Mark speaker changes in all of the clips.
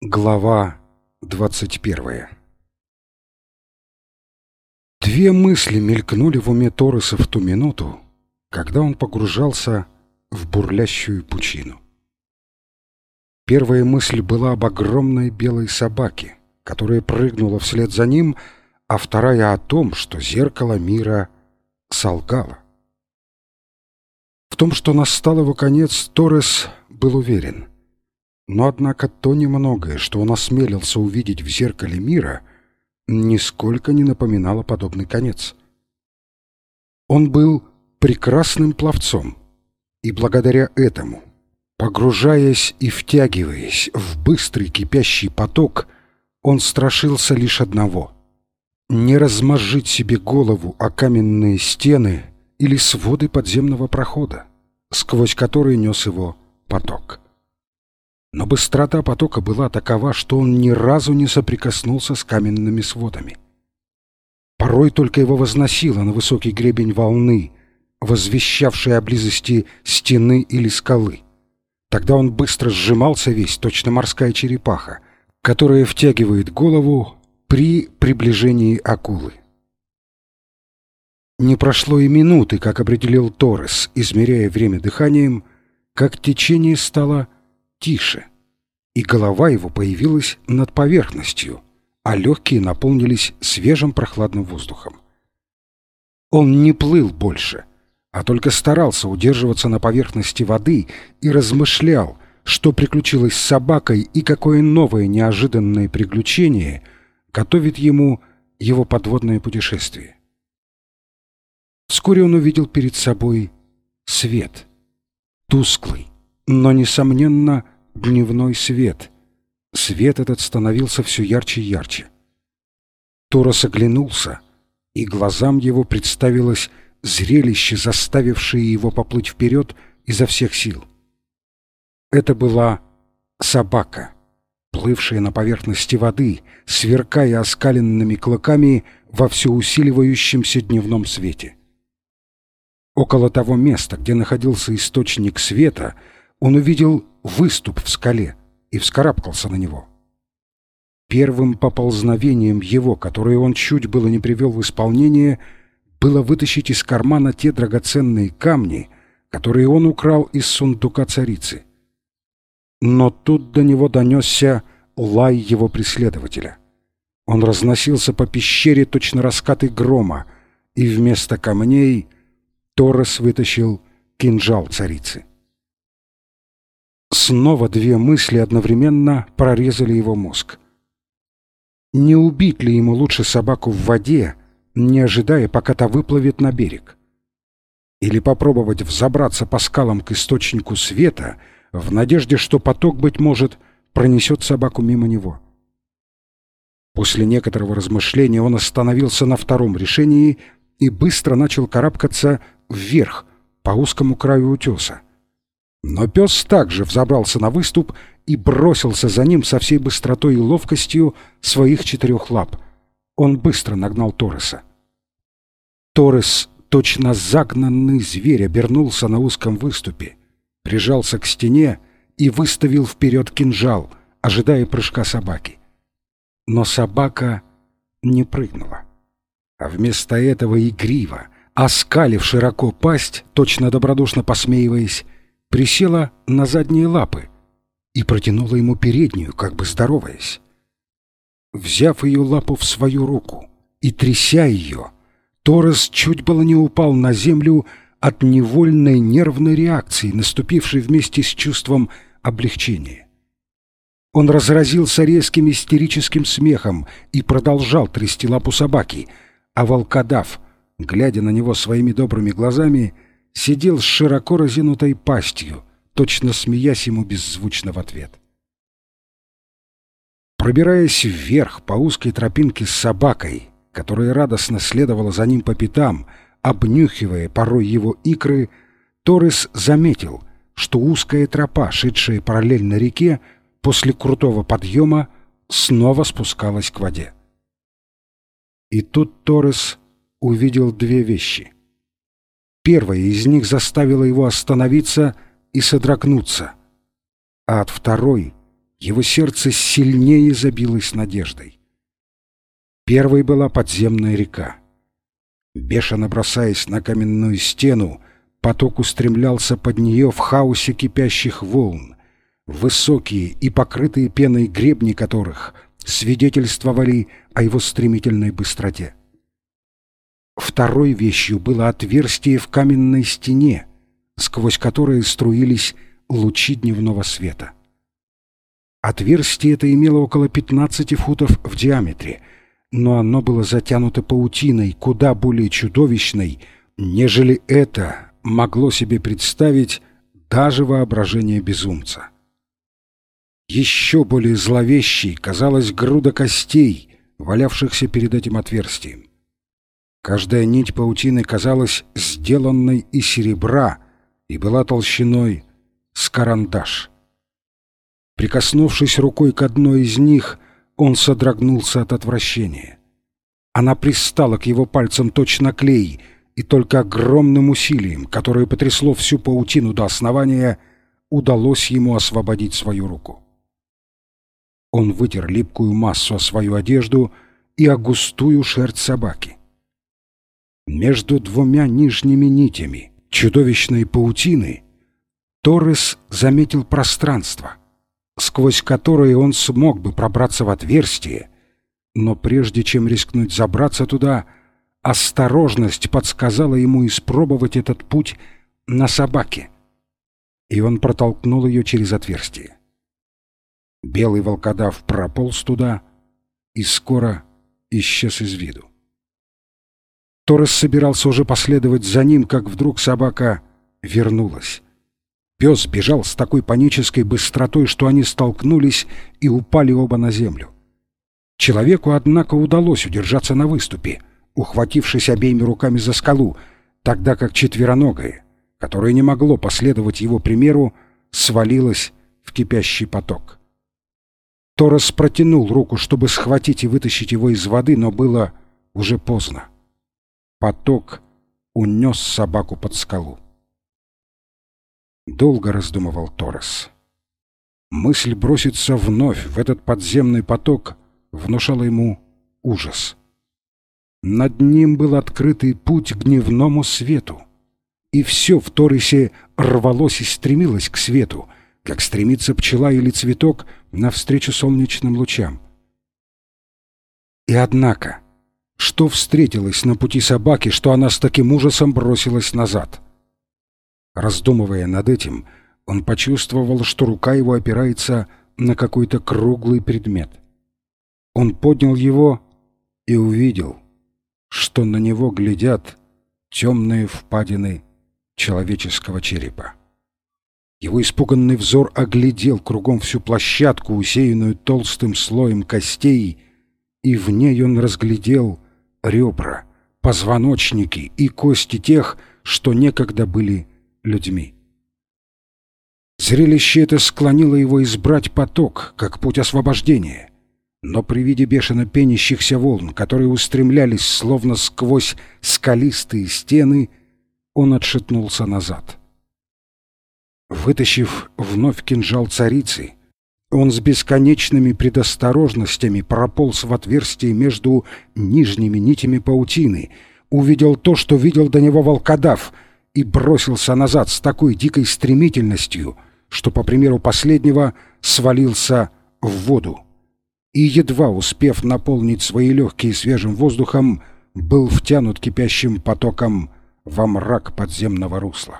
Speaker 1: Глава 21. Две мысли мелькнули в уме Торреса в ту минуту, когда он погружался в бурлящую пучину. Первая мысль была об огромной белой собаке, которая прыгнула вслед за ним, а вторая о том, что зеркало мира солгало. В том, что настал его конец, Торрес был уверен. Но, однако, то немногое, что он осмелился увидеть в зеркале мира, нисколько не напоминало подобный конец. Он был прекрасным пловцом, и благодаря этому, погружаясь и втягиваясь в быстрый кипящий поток, он страшился лишь одного — не размозжить себе голову о каменные стены или своды подземного прохода, сквозь который нес его поток. Но быстрота потока была такова, что он ни разу не соприкоснулся с каменными сводами. Порой только его возносило на высокий гребень волны, возвещавшей о близости стены или скалы. Тогда он быстро сжимался весь, точно морская черепаха, которая втягивает голову при приближении акулы. Не прошло и минуты, как определил Торрес, измеряя время дыханием, как течение стало тише, и голова его появилась над поверхностью, а легкие наполнились свежим прохладным воздухом. Он не плыл больше, а только старался удерживаться на поверхности воды и размышлял, что приключилось с собакой и какое новое неожиданное приключение готовит ему его подводное путешествие. Вскоре он увидел перед собой свет, тусклый, но, несомненно, дневной свет. Свет этот становился все ярче и ярче. Торрес оглянулся, и глазам его представилось зрелище, заставившее его поплыть вперед изо всех сил. Это была собака, плывшая на поверхности воды, сверкая оскаленными клыками во все усиливающемся дневном свете. Около того места, где находился источник света, он увидел выступ в скале и вскарабкался на него. Первым поползновением его, которое он чуть было не привел в исполнение, было вытащить из кармана те драгоценные камни, которые он украл из сундука царицы. Но тут до него донесся лай его преследователя. Он разносился по пещере точно раскаты грома, и вместо камней Торрес вытащил кинжал царицы. Снова две мысли одновременно прорезали его мозг. Не убить ли ему лучше собаку в воде, не ожидая, пока та выплывет на берег? Или попробовать взобраться по скалам к источнику света в надежде, что поток, быть может, пронесет собаку мимо него? После некоторого размышления он остановился на втором решении и быстро начал карабкаться вверх по узкому краю утеса. Но пес также взобрался на выступ и бросился за ним со всей быстротой и ловкостью своих 4 лап. Он быстро нагнал Торреса. Торрес, точно загнанный зверь, обернулся на узком выступе, прижался к стене и выставил вперед кинжал, ожидая прыжка собаки. Но собака не прыгнула, а вместо этого игриво, оскалив широко пасть, точно добродушно посмеиваясь, присела на задние лапы и протянула ему переднюю, как бы здороваясь. Взяв ее лапу в свою руку и тряся ее, Торрес чуть было не упал на землю от невольной нервной реакции, наступившей вместе с чувством облегчения. Он разразился резким истерическим смехом и продолжал трясти лапу собаки, а волкодав, глядя на него своими добрыми глазами, сидел с широко разинутой пастью, точно смеясь ему беззвучно в ответ. Пробираясь вверх по узкой тропинке с собакой, которая радостно следовала за ним по пятам, обнюхивая порой его икры, Торрес заметил, что узкая тропа, шедшая параллельно реке, после крутого подъема снова спускалась к воде. И тут Торрес увидел две вещи. Первая из них заставила его остановиться и содрогнуться, а от второй его сердце сильнее забилось надеждой. Первой была подземная река. Бешено бросаясь на каменную стену, поток устремлялся под нее в хаосе кипящих волн, высокие и покрытые пеной гребни которых свидетельствовали о его стремительной быстроте. Второй вещью было отверстие в каменной стене, сквозь которое струились лучи дневного света. Отверстие это имело около 15 футов в диаметре, но оно было затянуто паутиной куда более чудовищной, нежели это могло себе представить даже воображение безумца. Еще более зловещей казалась груда костей, валявшихся перед этим отверстием. Каждая нить паутины казалась сделанной из серебра и была толщиной с карандаш. Прикоснувшись рукой к одной из них, он содрогнулся от отвращения. Она пристала к его пальцам точно клей, и только огромным усилием, которое потрясло всю паутину до основания, удалось ему освободить свою руку. Он вытер липкую массу о свою одежду и о густую шерсть собаки. Между двумя нижними нитями чудовищной паутины Торрес заметил пространство, сквозь которое он смог бы пробраться в отверстие, но прежде чем рискнуть забраться туда, осторожность подсказала ему испробовать этот путь на собаке, и он протолкнул ее через отверстие. Белый волкодав прополз туда и скоро исчез из виду. Торрес собирался уже последовать за ним, как вдруг собака вернулась. Пес бежал с такой панической быстротой, что они столкнулись и упали оба на землю. Человеку, однако, удалось удержаться на выступе, ухватившись обеими руками за скалу, тогда как четвероногое, которое не могло последовать его примеру, свалилось в кипящий поток. Торрес протянул руку, чтобы схватить и вытащить его из воды, но было уже поздно. Поток унес собаку под скалу. Долго раздумывал Торрес. Мысль броситься вновь в этот подземный поток внушала ему ужас. Над ним был открытый путь к дневному свету, и все в Торресе рвалось и стремилось к свету, как стремится пчела или цветок навстречу солнечным лучам. И однако, что встретилось на пути собаки, что она с таким ужасом бросилась назад? Раздумывая над этим, он почувствовал, что рука его опирается на какой-то круглый предмет. Он поднял его и увидел, что на него глядят темные впадины человеческого черепа. Его испуганный взор оглядел кругом всю площадку, усеянную толстым слоем костей, и в ней он разглядел ребра, позвоночники и кости тех, что некогда были людьми. Зрелище это склонило его избрать поток, как путь освобождения. Но при виде бешено пенящихся волн, которые устремлялись словно сквозь скалистые стены, он отшатнулся назад. Вытащив вновь кинжал царицы, он с бесконечными предосторожностями прополз в отверстие между нижними нитями паутины, увидел то, что видел до него волкодав, и бросился назад с такой дикой стремительностью, что, по примеру последнего, свалился в воду. И, едва успев наполнить свои легкие свежим воздухом, был втянут кипящим потоком во мрак подземного русла.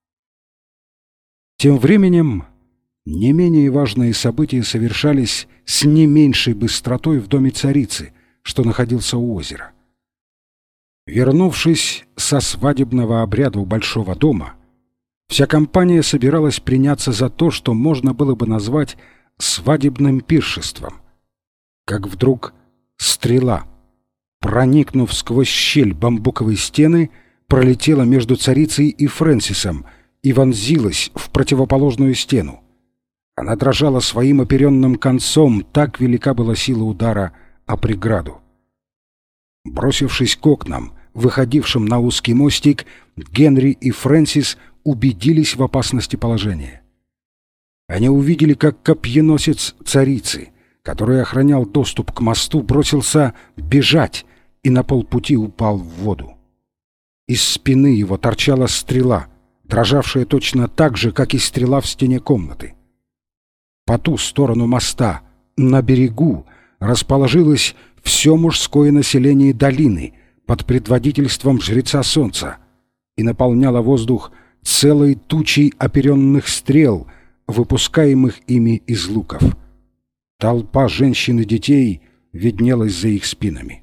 Speaker 1: Тем временем не менее важные события совершались с не меньшей быстротой в доме царицы, что находился у озера. Вернувшись со свадебного обряда у большого дома, вся компания собиралась приняться за то, что можно было бы назвать свадебным пиршеством. Как вдруг стрела, проникнув сквозь щель бамбуковой стены, пролетела между царицей и Фрэнсисом и вонзилась в противоположную стену. Она дрожала своим оперенным концом, так велика была сила удара о преграду. Бросившись к окнам, выходившим на узкий мостик, Генри и Фрэнсис убедились в опасности положения. Они увидели, как копьеносец царицы, который охранял доступ к мосту, бросился бежать и на полпути упал в воду. Из спины его торчала стрела, дрожавшая точно так же, как и стрела в стене комнаты. По ту сторону моста, на берегу, расположилось все мужское население долины под предводительством жреца солнца и наполняло воздух целой тучей оперенных стрел, выпускаемых ими из луков. Толпа женщин и детей виднелась за их спинами.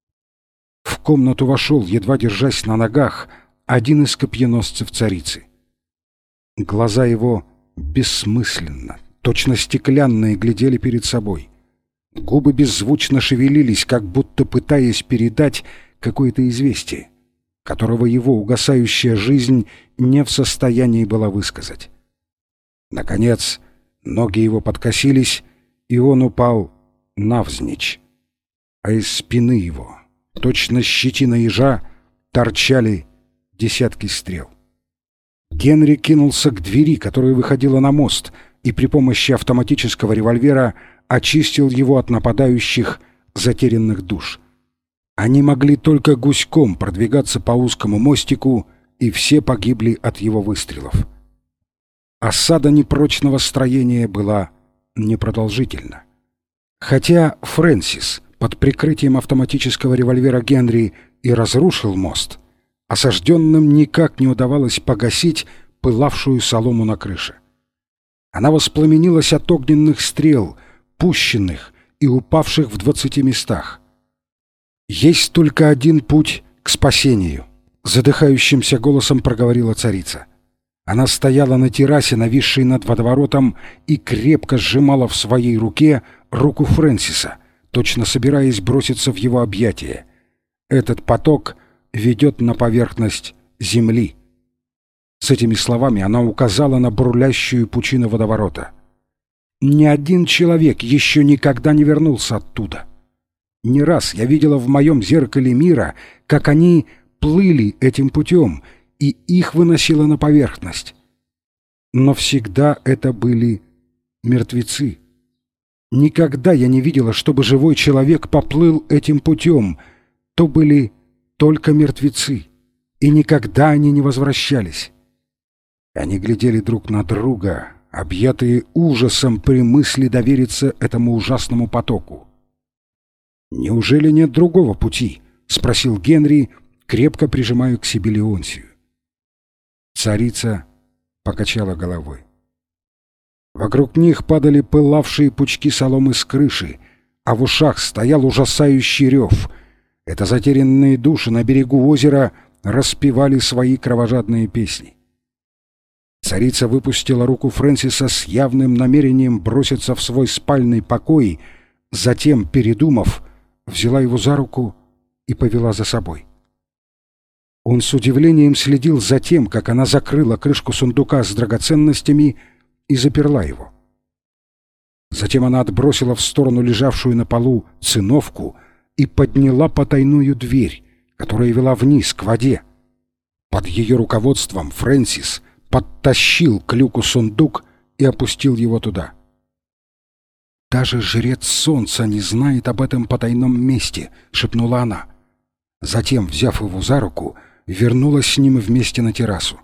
Speaker 1: В комнату вошел, едва держась на ногах, один из копьеносцев царицы. Глаза его бессмысленно, точно стеклянные, глядели перед собой. Губы беззвучно шевелились, как будто пытаясь передать какое-то известие, которого его угасающая жизнь не в состоянии была высказать. Наконец, ноги его подкосились, и он упал навзничь, а из спины его, точно щетина ежа, торчали десятки стрел. Генри кинулся к двери, которая выходила на мост, и при помощи автоматического револьвера очистил его от нападающих затерянных душ. Они могли только гуськом продвигаться по узкому мостику, и все погибли от его выстрелов. Осада непрочного строения была непродолжительна. Хотя Фрэнсис под прикрытием автоматического револьвера Генри и разрушил мост, осажденным никак не удавалось погасить пылавшую солому на крыше. Она воспламенилась от огненных стрел, пущенных и упавших в 20 местах. «Есть только один путь к спасению», — задыхающимся голосом проговорила царица. Она стояла на террасе, нависшей над водоворотом, и крепко сжимала в своей руке руку Фрэнсиса, точно собираясь броситься в его объятия. «Этот поток ведет на поверхность земли». С этими словами она указала на бурлящую пучину водоворота. «Ни один человек еще никогда не вернулся оттуда. Не раз я видела в моем зеркале мира, как они плыли этим путем, и их выносило на поверхность. Но всегда это были мертвецы. Никогда я не видела, чтобы живой человек поплыл этим путем. То были только мертвецы, и никогда они не возвращались». Они глядели друг на друга, объятые ужасом при мысли довериться этому ужасному потоку. «Неужели нет другого пути?» — спросил Генри, крепко прижимая к себе Леонсию. Царица покачала головой. Вокруг них падали пылавшие пучки соломы с крыши, а в ушах стоял ужасающий рев. Это затерянные души на берегу озера распевали свои кровожадные песни. Царица выпустила руку Фрэнсиса с явным намерением броситься в свой спальный покой, затем, передумав, взяла его за руку и повела за собой. Он с удивлением следил за тем, как она закрыла крышку сундука с драгоценностями и заперла его. Затем она отбросила в сторону лежавшую на полу циновку и подняла потайную дверь, которая вела вниз, к воде. Под ее руководством Фрэнсис подтащил к люку сундук и опустил его туда. «Даже жрец солнца не знает об этом потайном месте», — шепнула она. Затем, взяв его за руку, вернулась с ним вместе на террасу.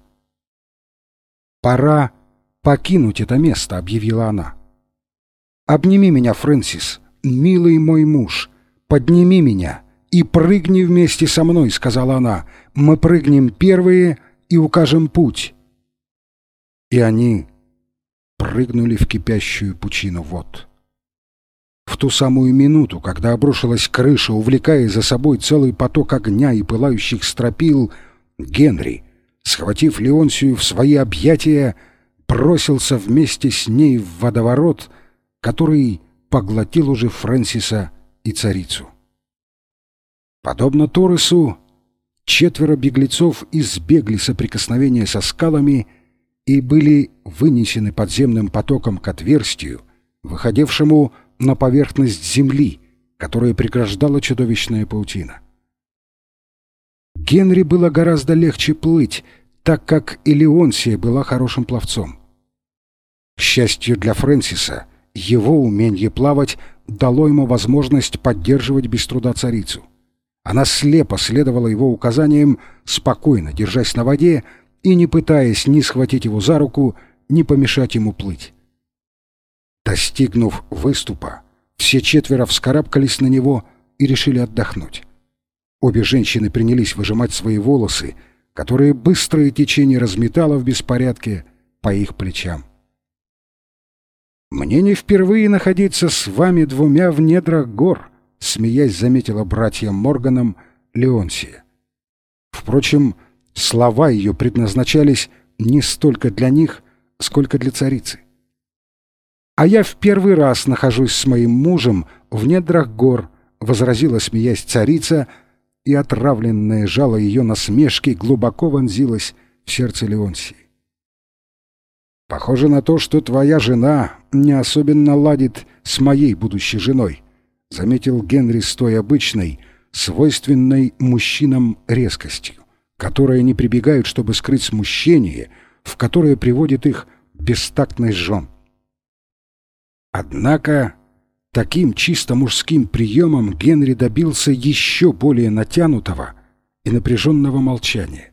Speaker 1: «Пора покинуть это место», — объявила она. «Обними меня, Фрэнсис, милый мой муж, подними меня и прыгни вместе со мной», — сказала она. «Мы прыгнем первые и укажем путь». И они прыгнули в кипящую пучину вод. В ту самую минуту, когда обрушилась крыша, увлекая за собой целый поток огня и пылающих стропил, Генри, схватив Леонсию в свои объятия, бросился вместе с ней в водоворот, который поглотил уже Фрэнсиса и царицу. Подобно Торресу, 4 беглецов избегли соприкосновения со скалами и были вынесены подземным потоком к отверстию, выходившему на поверхность земли, которая преграждала чудовищная паутина. Генри было гораздо легче плыть, так как и Леонсия была хорошим пловцом. К счастью для Фрэнсиса, его умение плавать дало ему возможность поддерживать без труда царицу. Она слепо следовала его указаниям, спокойно держась на воде и не пытаясь ни схватить его за руку, ни помешать ему плыть. Достигнув выступа, все четверо вскарабкались на него и решили отдохнуть. Обе женщины принялись выжимать свои волосы, которые быстрое течение разметало в беспорядке по их плечам. «Мне не впервые находиться с вами двумя в недрах гор», — смеясь заметила братьям Морганом Леонсия. Впрочем, слова ее предназначались не столько для них, сколько для царицы. «А я в первый раз нахожусь с моим мужем в недрах гор», — возразила, смеясь, царица, и отравленное жало ее насмешки глубоко вонзилось в сердце Леонсии. «Похоже на то, что твоя жена не особенно ладит с моей будущей женой», — заметил Генри с той обычной, свойственной мужчинам резкостью, которая не прибегают, чтобы скрыть смущение, в которое приводит их бестактность жен. Однако таким чисто мужским приемом Генри добился еще более натянутого и напряженного молчания.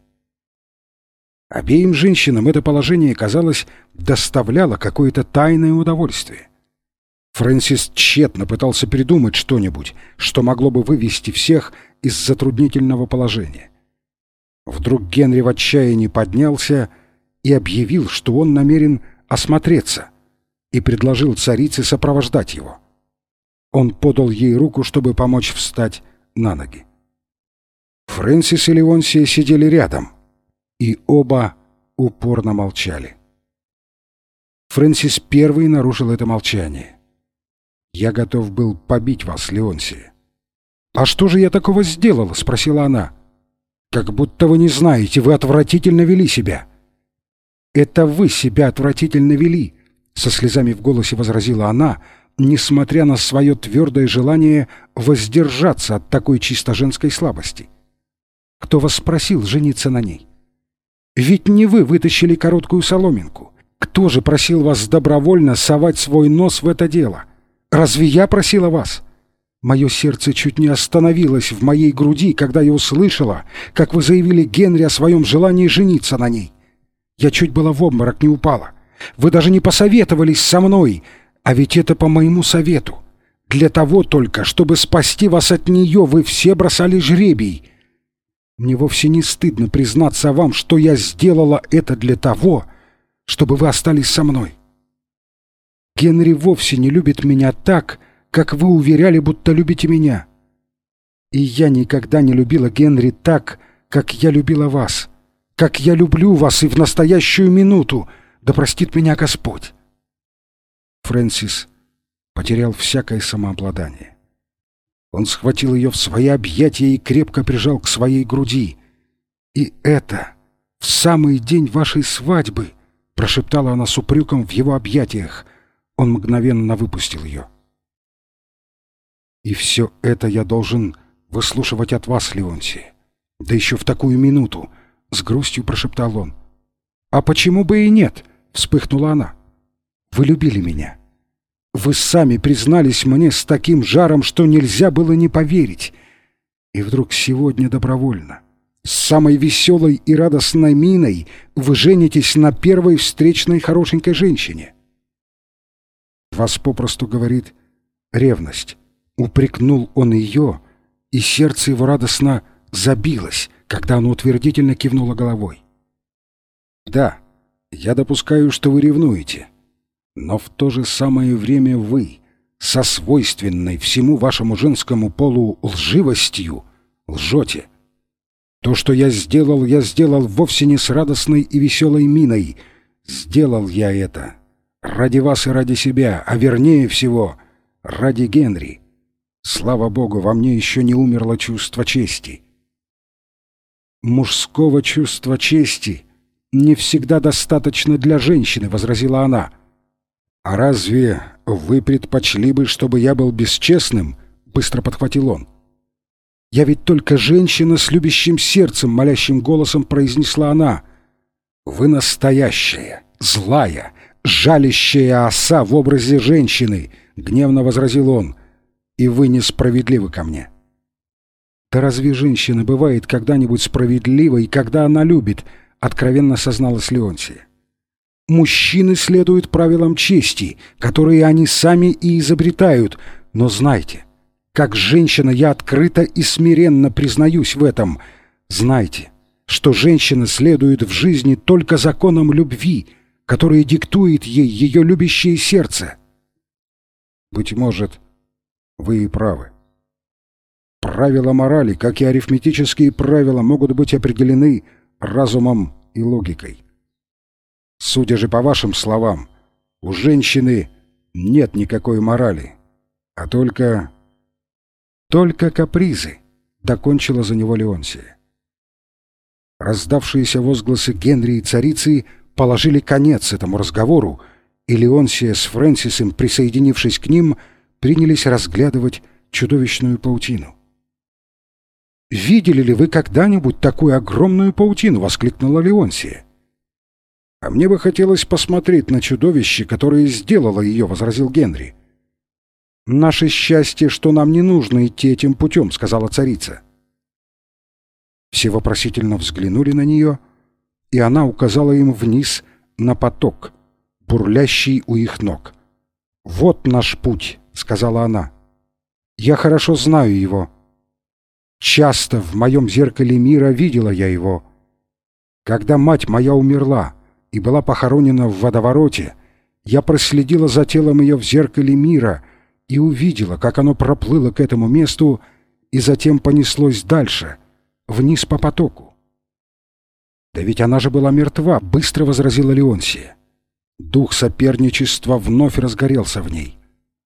Speaker 1: Обеим женщинам это положение, казалось, доставляло какое-то тайное удовольствие. Фрэнсис тщетно пытался придумать что-нибудь, что могло бы вывести всех из затруднительного положения. Вдруг Генри в отчаянии поднялся и объявил, что он намерен осмотреться, и предложил царице сопровождать его. Он подал ей руку, чтобы помочь встать на ноги. Фрэнсис и Леонсия сидели рядом, и оба упорно молчали. Фрэнсис первый нарушил это молчание. «Я готов был побить вас, Леонсия». «А что же я такого сделала?» — спросила она. «Как будто вы не знаете, вы отвратительно вели себя». «Это вы себя отвратительно вели», — со слезами в голосе возразила она, несмотря на свое твердое желание воздержаться от такой чисто женской слабости. «Кто вас спросил жениться на ней? Ведь не вы вытащили короткую соломинку. Кто же просил вас добровольно совать свой нос в это дело? Разве я просила вас? Мое сердце чуть не остановилось в моей груди, когда я услышала, как вы заявили Генри о своем желании жениться на ней. Я чуть было в обморок не упала. Вы даже не посоветовались со мной, а ведь это по моему совету. Для того только, чтобы спасти вас от нее, вы все бросали жребий. Мне вовсе не стыдно признаться вам, что я сделала это для того, чтобы вы остались со мной. Генри вовсе не любит меня так, как вы уверяли, будто любите меня. И я никогда не любила Генри так, как я любила вас, как я люблю вас и в настоящую минуту, да простит меня Господь». Фрэнсис потерял всякое самообладание. Он схватил ее в свои объятия и крепко прижал к своей груди. «И это в самый день вашей свадьбы!» — прошептала она с упреком в его объятиях. Он мгновенно выпустил ее. «И все это я должен выслушивать от вас, Леонсия. Да еще в такую минуту!» — с грустью прошептал он. «А почему бы и нет?» — вспыхнула она. «Вы любили меня. Вы сами признались мне с таким жаром, что нельзя было не поверить. И вдруг сегодня добровольно, с самой веселой и радостной миной, вы женитесь на первой встречной хорошенькой женщине. Вас попросту, говорит, ревность». Упрекнул он ее, и сердце его радостно забилось, когда она утвердительно кивнула головой. «Да, я допускаю, что вы ревнуете. Но в то же самое время вы, со свойственной всему вашему женскому полу лживостью, лжете. То, что я сделал вовсе не с радостной и веселой миной. Сделал я это ради вас и ради себя, а вернее всего, ради Генри. Слава Богу, во мне еще не умерло чувство чести». «Мужского чувства чести не всегда достаточно для женщины», — возразила она. «А разве вы предпочли бы, чтобы я был бесчестным?» — быстро подхватил он. «Я ведь только женщина с любящим сердцем», — молящим голосом произнесла она. «Вы настоящая, злая, жалящая оса в образе женщины!» — гневно возразил он. «И вы несправедливы ко мне». «Да разве женщина бывает когда-нибудь справедливой, когда она любит?» — откровенно созналась Леонтия. «Мужчины следуют правилам чести, которые они сами и изобретают, но знайте, как женщина я открыто и смиренно признаюсь в этом. Знайте, что женщина следует в жизни только законам любви, которые диктует ей ее любящее сердце». «Быть может, вы и правы. Правила морали, как и арифметические правила, могут быть определены разумом и логикой. Судя же по вашим словам, у женщины нет никакой морали, а только капризы», — докончила за него Леонтия. Раздавшиеся возгласы Генри и царицы положили конец этому разговору, и Леонтия с Фрэнсисом, присоединившись к ним, принялись разглядывать чудовищную паутину. «Видели ли вы когда-нибудь такую огромную паутину?» — воскликнула Леонтия. «А мне бы хотелось посмотреть на чудовище, которое сделало ее», — возразил Генри. «Наше счастье, что нам не нужно идти этим путем», — сказала царица. Все вопросительно взглянули на нее, и она указала им вниз на поток, бурлящий у их ног. «Вот наш путь», — сказала она. «Я хорошо знаю его. Часто в моем зеркале мира видела я его. Когда мать моя умерла и была похоронена в водовороте, я проследила за телом ее в зеркале мира и увидела, как оно проплыло к этому месту и затем понеслось дальше, вниз по потоку». «Да ведь она же была мертва», — быстро возразила Леонтия. Дух соперничества вновь разгорелся в ней.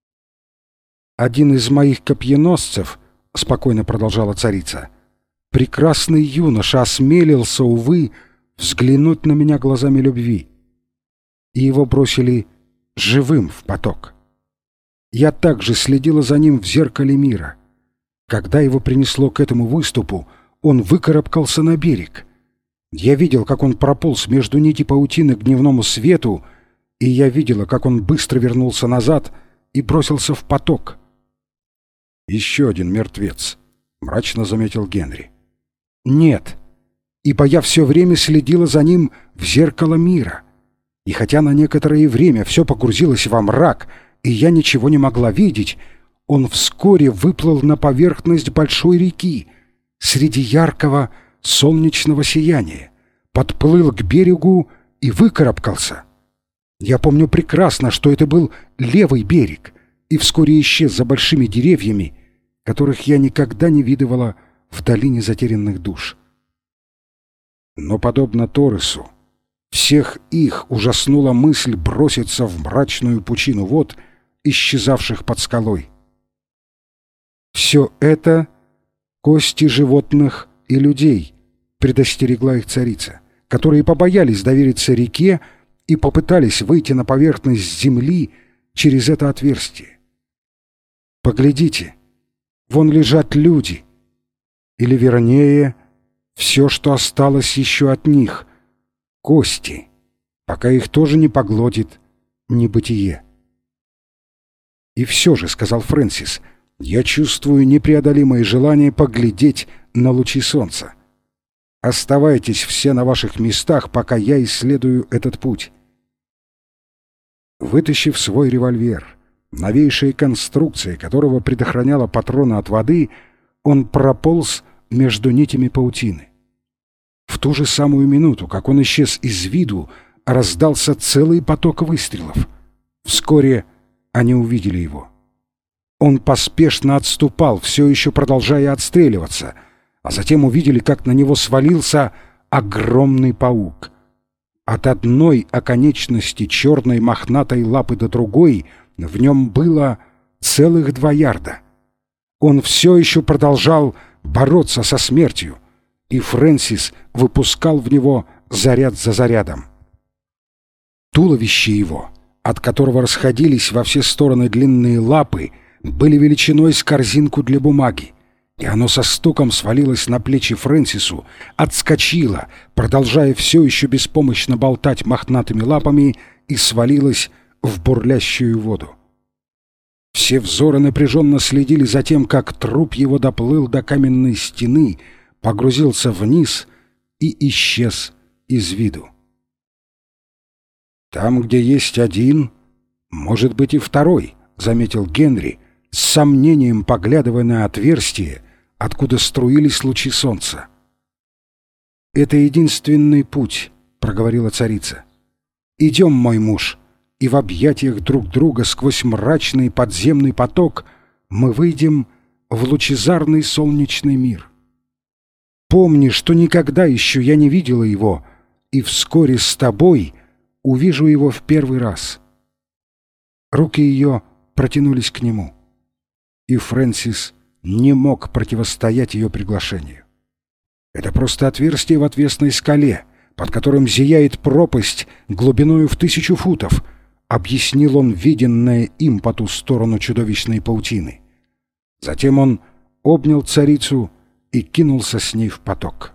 Speaker 1: «Один из моих копьеносцев, — спокойно продолжала царица, — прекрасный юноша осмелился, увы, взглянуть на меня глазами любви, и его бросили живым в поток. Я также следила за ним в зеркале мира. Когда его принесло к этому выступу, он выкарабкался на берег. Я видел, как он прополз между нити паутины к дневному свету, и я видела, как он быстро вернулся назад и бросился в поток». «Еще один мертвец», — мрачно заметил Генри. «Нет, ибо я все время следила за ним в зеркало мира. И хотя на некоторое время все погрузилось во мрак, и я ничего не могла видеть, он вскоре выплыл на поверхность большой реки среди яркого солнечного сияния, подплыл к берегу и выкарабкался. Я помню прекрасно, что это был левый берег, и вскоре исчез за большими деревьями, которых я никогда не видывала в долине затерянных душ. Но, подобно Торресу, всех их ужаснула мысль броситься в мрачную пучину вод, исчезавших под скалой. «Все это кости животных и людей», — предостерегла их царица, которые побоялись довериться реке и попытались выйти на поверхность земли через это отверстие. «Поглядите, вон лежат люди, или, вернее, все, что осталось еще от них, кости, пока их тоже не поглотит небытие». «И все же, — сказал Фрэнсис, — я чувствую непреодолимое желание поглядеть на лучи солнца. Оставайтесь все на ваших местах, пока я исследую этот путь». Вытащив свой револьвер, новейшая конструкция которого предохраняла патроны от воды, он прополз между нитями паутины. В ту же самую минуту, как он исчез из виду, раздался целый поток выстрелов. Вскоре они увидели его. Он поспешно отступал, все еще продолжая отстреливаться, а затем увидели, как на него свалился огромный паук. От одной оконечности черной мохнатой лапы до другой в нем было целых 2 ярда. Он все еще продолжал бороться со смертью, и Фрэнсис выпускал в него заряд за зарядом. Туловище его, от которого расходились во все стороны длинные лапы, были величиной с корзинку для бумаги, и оно со стуком свалилось на плечи Фрэнсису, отскочило, продолжая все еще беспомощно болтать мохнатыми лапами, и свалилась в бурлящую воду. Все взоры напряженно следили за тем, как труп его доплыл до каменной стены, погрузился вниз и исчез из виду. «Там, где есть один, может быть и второй», — заметил Генри, с сомнением поглядывая на отверстие, откуда струились лучи солнца. «Это единственный путь», — проговорила царица. «Идем, мой муж, и в объятиях друг друга сквозь мрачный подземный поток мы выйдем в лучезарный солнечный мир. Помни, что никогда еще я не видела его, и вскоре с тобой увижу его в первый раз». Руки ее протянулись к нему, и Фрэнсис не мог противостоять ее приглашению. «Это просто отверстие в отвесной скале, под которым зияет пропасть глубиною в 1000 футов», — объяснил он виденное им по ту сторону чудовищной паутины. Затем он обнял царицу и кинулся с ней в поток.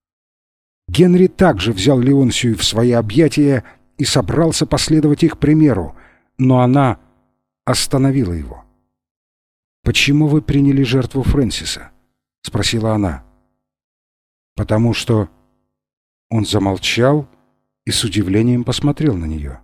Speaker 1: Генри также взял Леонсию в свои объятия и собрался последовать их примеру, но она остановила его. «Почему вы приняли жертву Фрэнсиса?» — спросила она. «Потому что...» Он замолчал и с удивлением посмотрел на нее.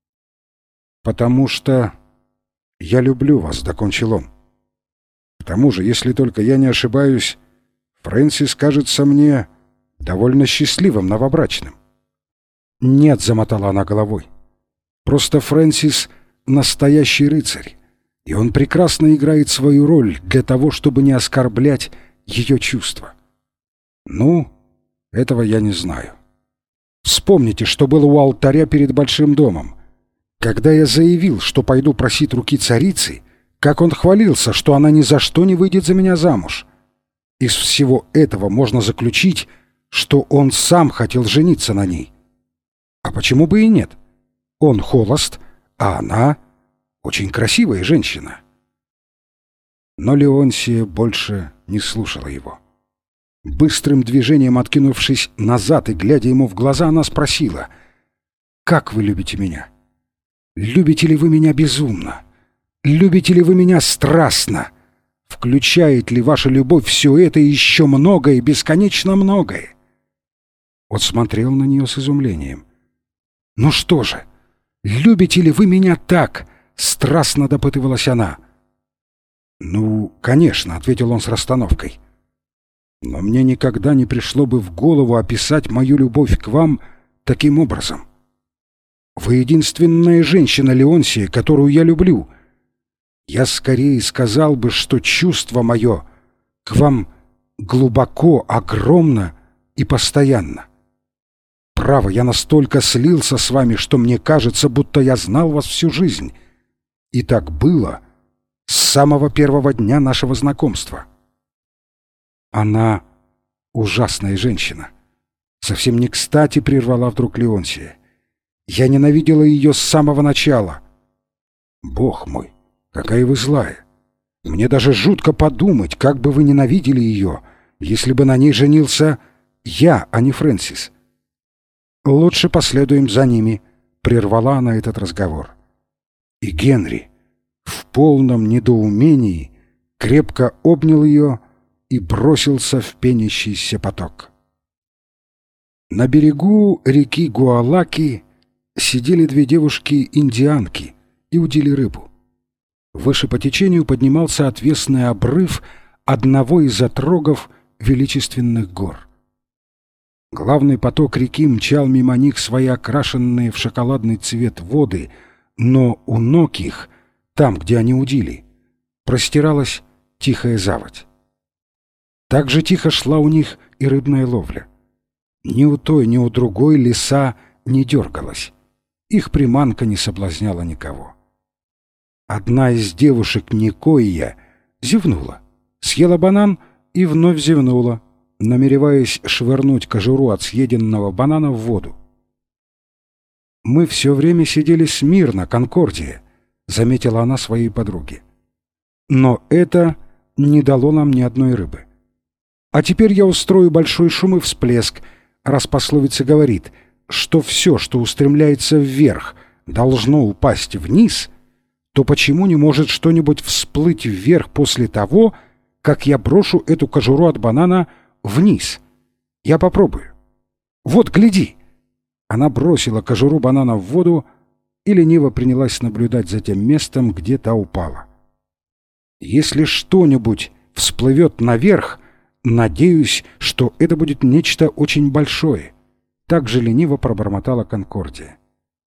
Speaker 1: «Потому что я люблю вас», — докончил он. «К тому же, если только я не ошибаюсь, Фрэнсис кажется мне довольно счастливым новобрачным». «Нет», — замотала она головой. «Просто Фрэнсис — настоящий рыцарь, и он прекрасно играет свою роль для того, чтобы не оскорблять ее чувства». «Ну, этого я не знаю. Вспомните, что было у алтаря перед большим домом. Когда я заявил, что пойду просить руки царицы, как он хвалился, что она ни за что не выйдет за меня замуж. Из всего этого можно заключить, что он сам хотел жениться на ней. А почему бы и нет? Он холост, а она очень красивая женщина». Но Леонсия больше не слушала его. Быстрым движением откинувшись назад и глядя ему в глаза, она спросила: «Как вы любите меня? Любите ли вы меня безумно? Любите ли вы меня страстно? Включает ли ваша любовь все это и еще многое, бесконечно многое?» Он смотрел на нее с изумлением. «Ну что же, любите ли вы меня так?» — страстно допытывалась она. «Ну, конечно», — ответил он с расстановкой. «Но мне никогда не пришло бы в голову описать мою любовь к вам таким образом. Вы единственная женщина, Леонсия, которую я люблю. Я скорее сказал бы, что чувство мое к вам глубоко, огромно и постоянно. Право, я настолько слился с вами, что мне кажется, будто я знал вас всю жизнь. И так было с самого первого дня нашего знакомства». «Она ужасная женщина», — совсем не кстати прервала вдруг Леонсия. «Я ненавидела ее с самого начала». «Бог мой, какая вы злая! Мне даже жутко подумать, как бы вы ненавидели ее, если бы на ней женился я, а не Фрэнсис». «Лучше последуем за ними», — прервала она этот разговор. И Генри в полном недоумении крепко обнял ее и бросился в пенящийся поток. На берегу реки Гуалаки сидели две девушки-индианки и удили рыбу. Выше по течению поднимался отвесный обрыв одного из отрогов величественных гор. Главный поток реки мчал мимо них свои окрашенные в шоколадный цвет воды, но у ног их, там, где они удили, простиралась тихая заводь. Так же тихо шла у них и рыбная ловля. Ни у той, ни у другой лиса не дергалась. Их приманка не соблазняла никого. Одна из девушек, Никоия, зевнула, съела банан и вновь зевнула, намереваясь швырнуть кожуру от съеденного банана в воду. «Мы все время сидели смирно, Конкордия», — заметила она своей подруге. «Но это не дало нам ни одной рыбы. А теперь я устрою большой шум и всплеск, раз пословица говорит, что все, что устремляется вверх, должно упасть вниз, то почему не может что-нибудь всплыть вверх после того, как я брошу эту кожуру от банана вниз? Я попробую. Вот, гляди!» Она бросила кожуру банана в воду и лениво принялась наблюдать за тем местом, где та упала. «Если что-нибудь всплывет наверх, надеюсь, что это будет нечто очень большое», — так же лениво пробормотала Конкордия.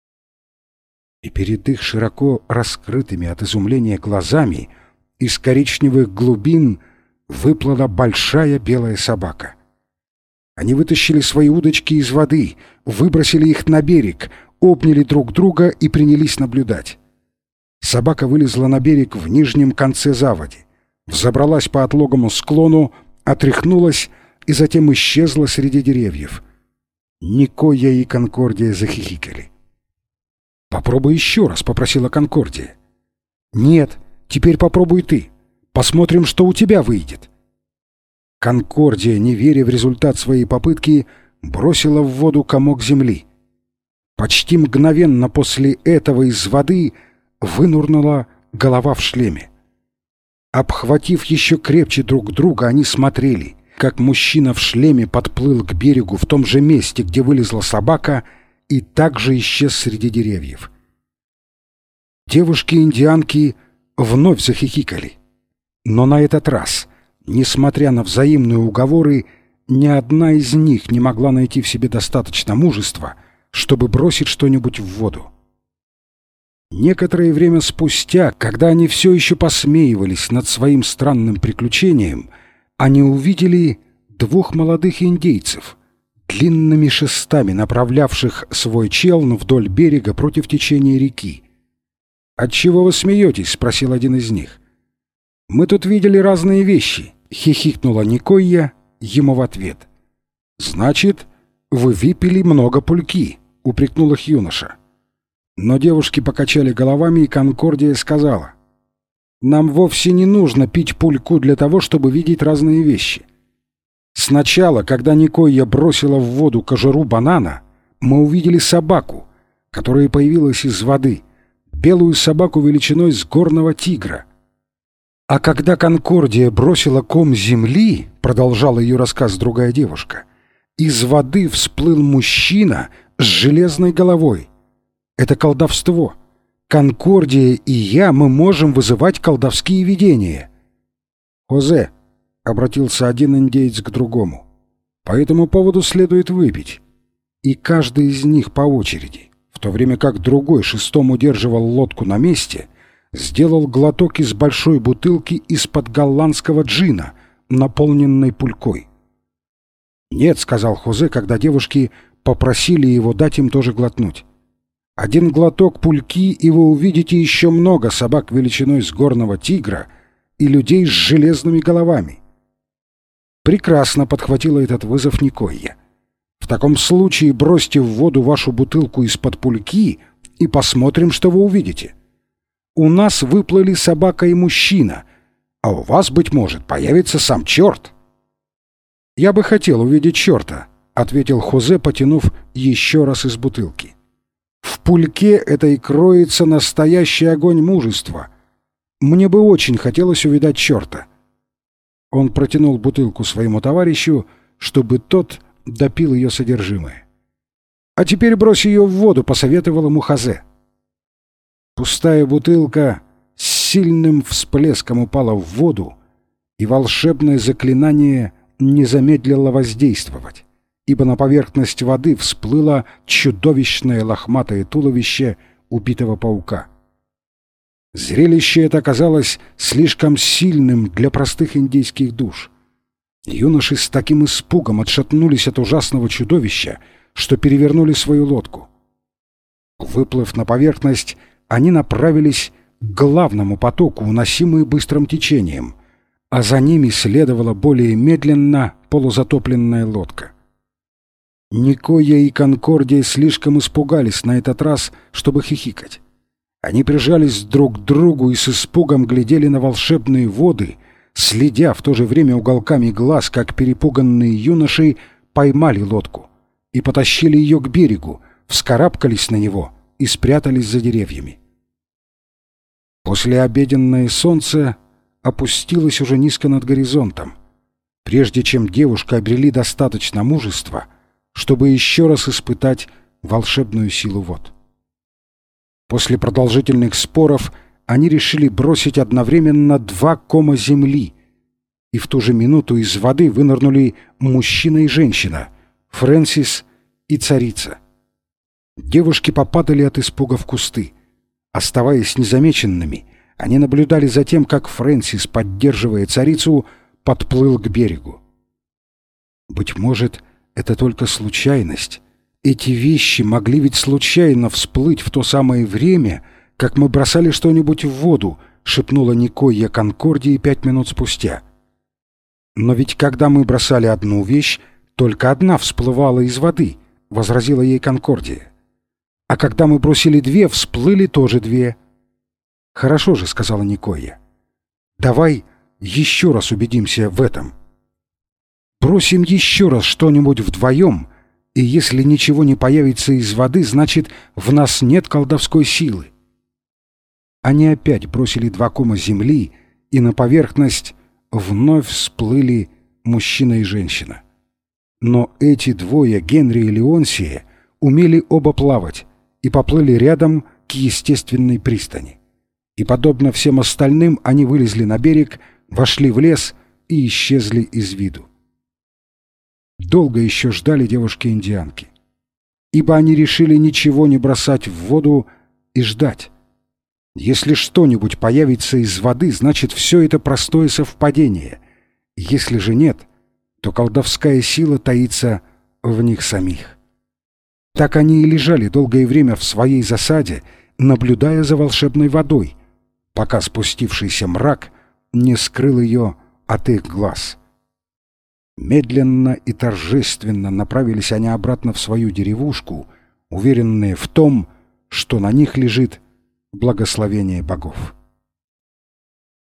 Speaker 1: И перед их широко раскрытыми от изумления глазами из коричневых глубин выплыла большая белая собака. Они вытащили свои удочки из воды, выбросили их на берег, обняли друг друга и принялись наблюдать. Собака вылезла на берег в нижнем конце заводи, взобралась по отлогому склону, отряхнулась и затем исчезла среди деревьев. Никоя и Конкордия захихикали. «Попробуй еще раз», — попросила Конкордия. «Нет, теперь попробуй ты. Посмотрим, что у тебя выйдет». Конкордия, не веря в результат своей попытки, бросила в воду комок земли. Почти мгновенно после этого из воды вынурнула голова в шлеме. Обхватив еще крепче друг друга, они смотрели, как мужчина в шлеме подплыл к берегу в том же месте, где вылезла собака, и также исчез среди деревьев. Девушки-индианки вновь захихикали. Но на этот раз, несмотря на взаимные уговоры, ни одна из них не могла найти в себе достаточно мужества, чтобы бросить что-нибудь в воду. Некоторое время спустя, когда они все еще посмеивались над своим странным приключением, они увидели двух молодых индейцев, длинными шестами направлявших свой челн вдоль берега против течения реки. «Отчего вы смеетесь?» — спросил один из них. «Мы тут видели разные вещи», — хихикнула Никоя ему в ответ. «Значит, вы выпили много пульки», — упрекнул их юноша. Но девушки покачали головами, и Конкордия сказала: «Нам вовсе не нужно пить пульку для того, чтобы видеть разные вещи. Сначала, когда Никоя бросила в воду кожуру банана, мы увидели собаку, которая появилась из воды, белую собаку величиной с горного тигра. А когда Конкордия бросила ком земли, продолжала ее рассказ другая девушка, из воды всплыл мужчина с железной головой. Это колдовство. Конкордия и я, мы можем вызывать колдовские видения». «Хозе», — обратился один индеец к другому, — «по этому поводу следует выпить». И каждый из них по очереди, в то время как другой шестом удерживал лодку на месте, сделал глоток из большой бутылки из-под голландского джина, наполненной пулькой. «Нет», — сказал Хозе, когда девушки попросили его дать им тоже глотнуть. «Один глоток пульки, и вы увидите еще много собак величиной с горного тигра и людей с железными головами». «Прекрасно», — подхватила этот вызов Никоя. «В таком случае бросьте в воду вашу бутылку из-под пульки и посмотрим, что вы увидите. У нас выплыли собака и мужчина, а у вас, быть может, появится сам черт». «Я бы хотел увидеть черта», — ответил Хозе, потянув еще раз из бутылки. «В пульке этой кроется настоящий огонь мужества. Мне бы очень хотелось увидать черта». Он протянул бутылку своему товарищу, чтобы тот допил ее содержимое. «А теперь брось ее в воду», — посоветовал ему Хозе. Пустая бутылка с сильным всплеском упала в воду, и волшебное заклинание не замедлило воздействовать, ибо на поверхность воды всплыло чудовищное лохматое туловище убитого паука. Зрелище это оказалось слишком сильным для простых индейских душ. Юноши с таким испугом отшатнулись от ужасного чудовища, что перевернули свою лодку. Выплыв на поверхность, они направились к главному потоку, уносимые быстрым течением, а за ними следовала более медленно полузатопленная лодка. Никоя и Конкордия слишком испугались на этот раз, чтобы хихикать. Они прижались друг к другу и с испугом глядели на волшебные воды, следя в то же время уголками глаз, как перепуганные юноши поймали лодку и потащили ее к берегу, вскарабкались на него и спрятались за деревьями. Послеобеденное солнце опустилось уже низко над горизонтом, прежде чем девушка обрели достаточно мужества, чтобы еще раз испытать волшебную силу вод. После продолжительных споров они решили бросить одновременно 2 кома земли, и в ту же минуту из воды вынырнули мужчина и женщина, Фрэнсис и царица. Девушки попадали от испуга в кусты. Оставаясь незамеченными, они наблюдали за тем, как Фрэнсис, поддерживая царицу, подплыл к берегу. Быть может, это только случайность. Эти вещи могли ведь случайно всплыть в то самое время, как мы бросали что-нибудь в воду, шепнула Никойя Конкордии 5 минут спустя. Но ведь когда мы бросали одну вещь, только одна всплывала из воды, возразила ей Конкордия. А когда мы бросили 2, всплыли тоже 2. Хорошо же, сказала Никойя. Давай еще раз убедимся в этом. Бросим еще раз что-нибудь вдвоем, и если ничего не появится из воды, значит, в нас нет колдовской силы. Они опять бросили 2 кома земли, и на поверхность вновь всплыли мужчина и женщина. Но эти двое, Генри и Леонсия, умели оба плавать и поплыли рядом к естественной пристани. И, подобно всем остальным, они вылезли на берег, вошли в лес и исчезли из виду. Долго еще ждали девушки-индианки, ибо они решили ничего не бросать в воду и ждать. Если что-нибудь появится из воды, значит, все это простое совпадение. Если же нет, то колдовская сила таится в них самих. Так они и лежали долгое время в своей засаде, наблюдая за волшебной водой, пока спустившийся мрак не скрыл ее от их глаз. Медленно и торжественно направились они обратно в свою деревушку, уверенные в том, что на них лежит благословение богов.